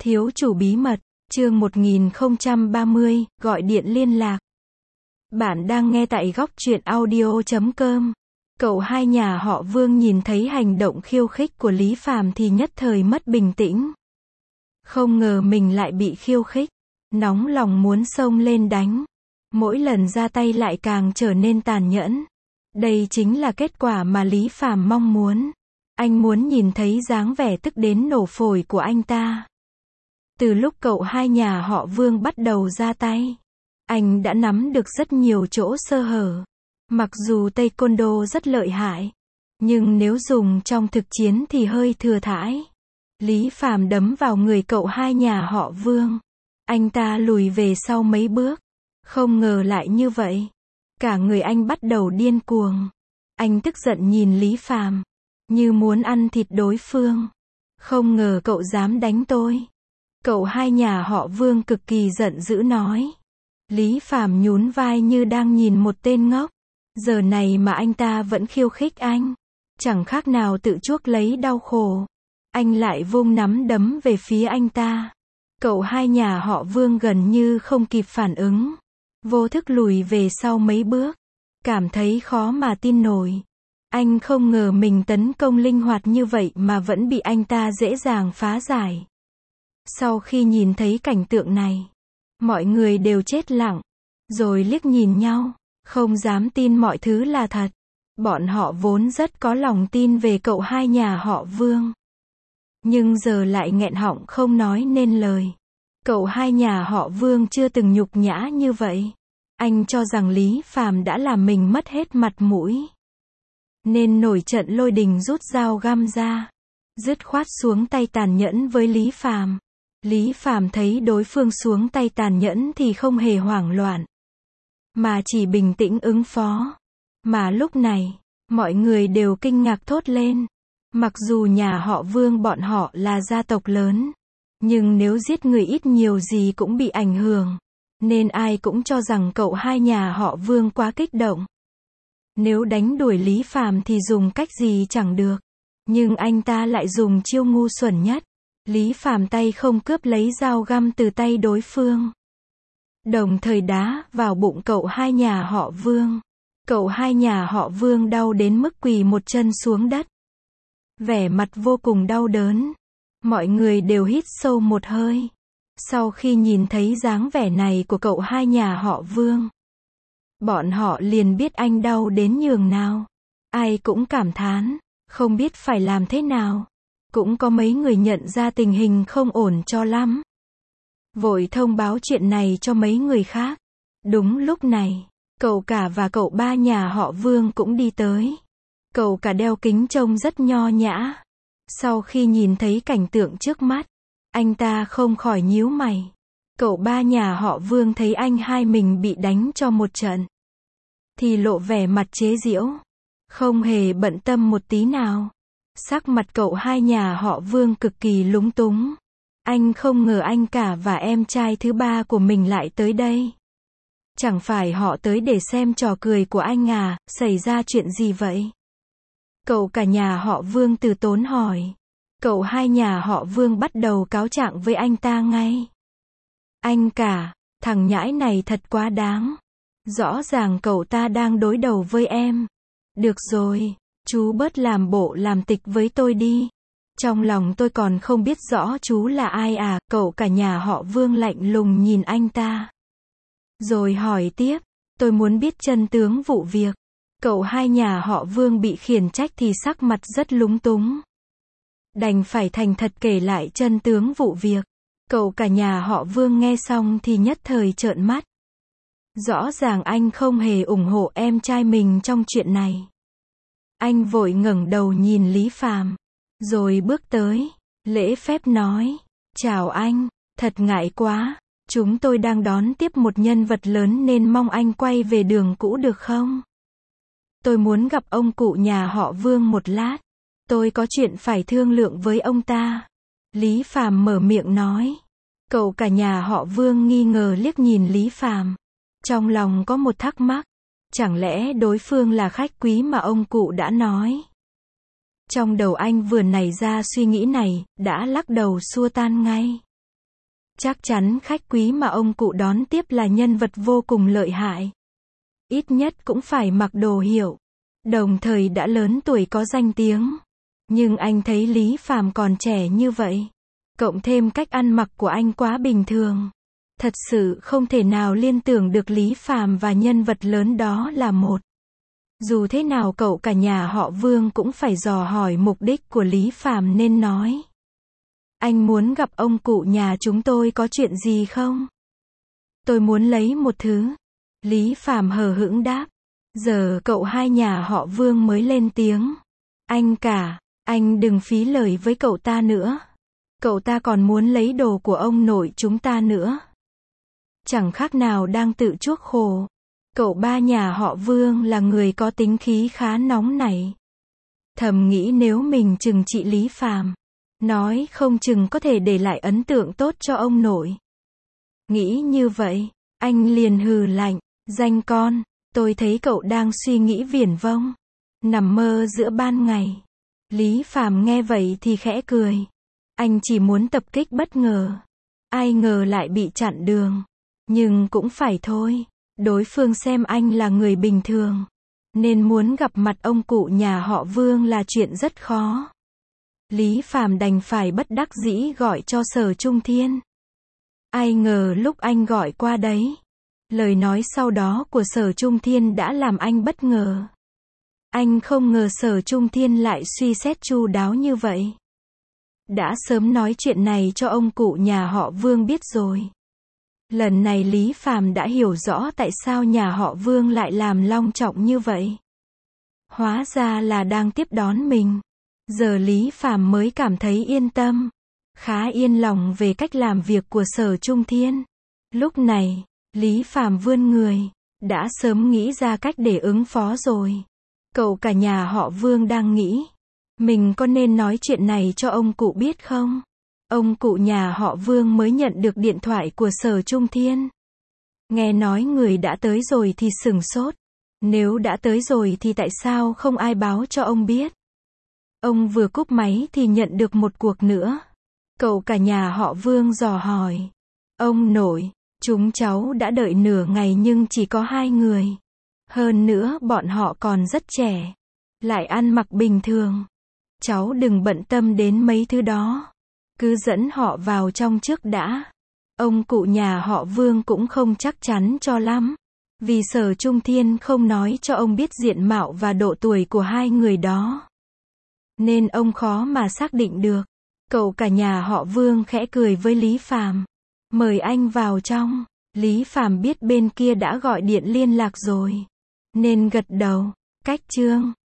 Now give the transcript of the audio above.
Thiếu chủ bí mật, chương 1030, gọi điện liên lạc. Bạn đang nghe tại góc truyện audio.com. Cậu hai nhà họ Vương nhìn thấy hành động khiêu khích của Lý Phàm thì nhất thời mất bình tĩnh. Không ngờ mình lại bị khiêu khích, nóng lòng muốn xông lên đánh. Mỗi lần ra tay lại càng trở nên tàn nhẫn. Đây chính là kết quả mà Lý Phàm mong muốn. Anh muốn nhìn thấy dáng vẻ tức đến nổ phổi của anh ta. Từ lúc cậu hai nhà họ Vương bắt đầu ra tay, anh đã nắm được rất nhiều chỗ sơ hở. Mặc dù Taekwondo rất lợi hại, nhưng nếu dùng trong thực chiến thì hơi thừa thãi. Lý Phàm đấm vào người cậu hai nhà họ Vương. Anh ta lùi về sau mấy bước. Không ngờ lại như vậy. Cả người anh bắt đầu điên cuồng. Anh tức giận nhìn Lý Phàm, như muốn ăn thịt đối phương. Không ngờ cậu dám đánh tôi. Cậu hai nhà họ Vương cực kỳ giận dữ nói. Lý Phàm nhún vai như đang nhìn một tên ngốc. Giờ này mà anh ta vẫn khiêu khích anh, chẳng khác nào tự chuốc lấy đau khổ. Anh lại vung nắm đấm về phía anh ta. Cậu hai nhà họ Vương gần như không kịp phản ứng, vô thức lùi về sau mấy bước, cảm thấy khó mà tin nổi. Anh không ngờ mình tấn công linh hoạt như vậy mà vẫn bị anh ta dễ dàng phá giải. Sau khi nhìn thấy cảnh tượng này, mọi người đều chết lặng, rồi liếc nhìn nhau, không dám tin mọi thứ là thật. Bọn họ vốn rất có lòng tin về cậu hai nhà họ Vương, nhưng giờ lại nghẹn họng không nói nên lời. Cậu hai nhà họ Vương chưa từng nhục nhã như vậy. Anh cho rằng Lý Phàm đã làm mình mất hết mặt mũi, nên nổi trận lôi đình rút dao găm ra, dứt khoát xuống tay tàn nhẫn với Lý Phàm. Lý Phàm thấy đối phương xuống tay tàn nhẫn thì không hề hoảng loạn, mà chỉ bình tĩnh ứng phó. Mà lúc này, mọi người đều kinh ngạc thốt lên. Mặc dù nhà họ Vương bọn họ là gia tộc lớn, nhưng nếu giết người ít nhiều gì cũng bị ảnh hưởng, nên ai cũng cho rằng cậu hai nhà họ Vương quá kích động. Nếu đánh đuổi Lý Phàm thì dùng cách gì chẳng được, nhưng anh ta lại dùng chiêu ngu xuẩn nhất. Lý Phàm tay không cướp lấy dao găm từ tay đối phương, đồng thời đá vào bụng cậu hai nhà họ Vương. Cậu hai nhà họ Vương đau đến mức quỳ một chân xuống đất, vẻ mặt vô cùng đau đớn. Mọi người đều hít sâu một hơi. Sau khi nhìn thấy dáng vẻ này của cậu hai nhà họ Vương, bọn họ liền biết anh đau đến nhường nào. Ai cũng cảm thán, không biết phải làm thế nào. Cũng có mấy người nhận ra tình hình không ổn cho lắm, vội thông báo chuyện này cho mấy người khác. Đúng lúc này, cậu cả và cậu ba nhà họ Vương cũng đi tới. Cậu cả đeo kính trông rất nho nhã. Sau khi nhìn thấy cảnh tượng trước mắt, anh ta không khỏi nhíu mày. Cậu ba nhà họ Vương thấy anh hai mình bị đánh cho một trận, thì lộ vẻ mặt chế giễu, không hề bận tâm một tí nào. Sắc mặt cậu hai nhà họ Vương cực kỳ lúng túng. Anh không ngờ anh cả và em trai thứ ba của mình lại tới đây. Chẳng phải họ tới để xem trò cười của anh à, xảy ra chuyện gì vậy? Cậu cả nhà họ Vương từ tốn hỏi. Cậu hai nhà họ Vương bắt đầu cáo trạng với anh ta ngay. Anh cả, thằng nhãi này thật quá đáng. Rõ ràng cậu ta đang đối đầu với em. Được rồi, chú bớt làm bộ làm tịch với tôi đi. Trong lòng tôi còn không biết rõ chú là ai à. Cậu cả nhà họ Vương lạnh lùng nhìn anh ta, rồi hỏi tiếp. Tôi muốn biết chân tướng vụ việc. Cậu hai nhà họ Vương bị khiển trách thì sắc mặt rất lúng túng, đành phải thành thật kể lại chân tướng vụ việc. Cậu cả nhà họ Vương nghe xong thì nhất thời trợn mắt. Rõ ràng anh không hề ủng hộ em trai mình trong chuyện này. Anh vội ngẩng đầu nhìn Lý Phàm, rồi bước tới, lễ phép nói. Chào anh, thật ngại quá. Chúng tôi đang đón tiếp một nhân vật lớn nên mong anh quay về đường cũ được không? Tôi muốn gặp ông cụ nhà họ Vương một lát. Tôi có chuyện phải thương lượng với ông ta. Lý Phàm mở miệng nói. Cậu cả nhà họ Vương nghi ngờ liếc nhìn Lý Phàm. Trong lòng có một thắc mắc. Chẳng lẽ đối phương là khách quý mà ông cụ đã nói? Trong đầu anh vừa nảy ra suy nghĩ này, đã lắc đầu xua tan ngay. Chắc chắn khách quý mà ông cụ đón tiếp là nhân vật vô cùng lợi hại. Ít nhất cũng phải mặc đồ hiệu. Đồng thời đã lớn tuổi có danh tiếng. Nhưng anh thấy Lý Phàm còn trẻ như vậy. Cộng thêm cách ăn mặc của anh quá bình thường. Thật sự không thể nào liên tưởng được Lý Phàm và nhân vật lớn đó là một. Dù thế nào cậu cả nhà họ Vương cũng phải dò hỏi mục đích của Lý Phàm nên nói. Anh muốn gặp ông cụ nhà chúng tôi có chuyện gì không? Tôi muốn lấy một thứ. Lý Phàm hờ hững đáp. Giờ cậu hai nhà họ Vương mới lên tiếng. Anh cả, anh đừng phí lời với cậu ta nữa. Cậu ta còn muốn lấy đồ của ông nội chúng ta nữa. Chẳng khác nào đang tự chuốc khổ. Cậu ba nhà họ Vương là người có tính khí khá nóng nảy. Thầm nghĩ nếu mình trừng trị Lý Phàm, nói không chừng có thể để lại ấn tượng tốt cho ông nội. Nghĩ như vậy, anh liền hừ lạnh, danh con, tôi thấy cậu đang suy nghĩ viển vông, nằm mơ giữa ban ngày. Lý Phàm nghe vậy thì khẽ cười. Anh chỉ muốn tập kích bất ngờ. Ai ngờ lại bị chặn đường. Nhưng cũng phải thôi. Đối phương xem anh là người bình thường. Nên muốn gặp mặt ông cụ nhà họ Vương là chuyện rất khó. Lý Phàm đành phải bất đắc dĩ gọi cho Sở Trung Thiên. Ai ngờ lúc anh gọi qua đấy, lời nói sau đó của Sở Trung Thiên đã làm anh bất ngờ. Anh không ngờ Sở Trung Thiên lại suy xét chu đáo như vậy. Đã sớm nói chuyện này cho ông cụ nhà họ Vương biết rồi. Lần này Lý Phàm đã hiểu rõ tại sao nhà họ Vương lại làm long trọng như vậy. Hóa ra là đang tiếp đón mình. Giờ Lý Phàm mới cảm thấy yên tâm. Khá yên lòng về cách làm việc của Sở Trung Thiên. Lúc này, Lý Phàm vươn người. Đã sớm nghĩ ra cách để ứng phó rồi. Cậu cả nhà họ Vương đang nghĩ. Mình có nên nói chuyện này cho ông cụ biết không? Ông cụ nhà họ Vương mới nhận được điện thoại của Sở Trung Thiên. Nghe nói người đã tới rồi thì sửng sốt. Nếu đã tới rồi thì tại sao không ai báo cho ông biết? Ông vừa cúp máy thì nhận được một cuộc nữa. Cậu cả nhà họ Vương dò hỏi. Ông nội, chúng cháu đã đợi nửa ngày nhưng chỉ có 2 người. Hơn nữa bọn họ còn rất trẻ. Lại ăn mặc bình thường. Cháu đừng bận tâm đến mấy thứ đó. Cứ dẫn họ vào trong trước đã. Ông cụ nhà họ Vương cũng không chắc chắn cho lắm. Vì Sở Trung Thiên không nói cho ông biết diện mạo và độ tuổi của 2 người đó. Nên ông khó mà xác định được. Cậu cả nhà họ Vương khẽ cười với Lý Phàm. Mời anh vào trong. Lý Phàm biết bên kia đã gọi điện liên lạc rồi. Nên gật đầu. Cách chương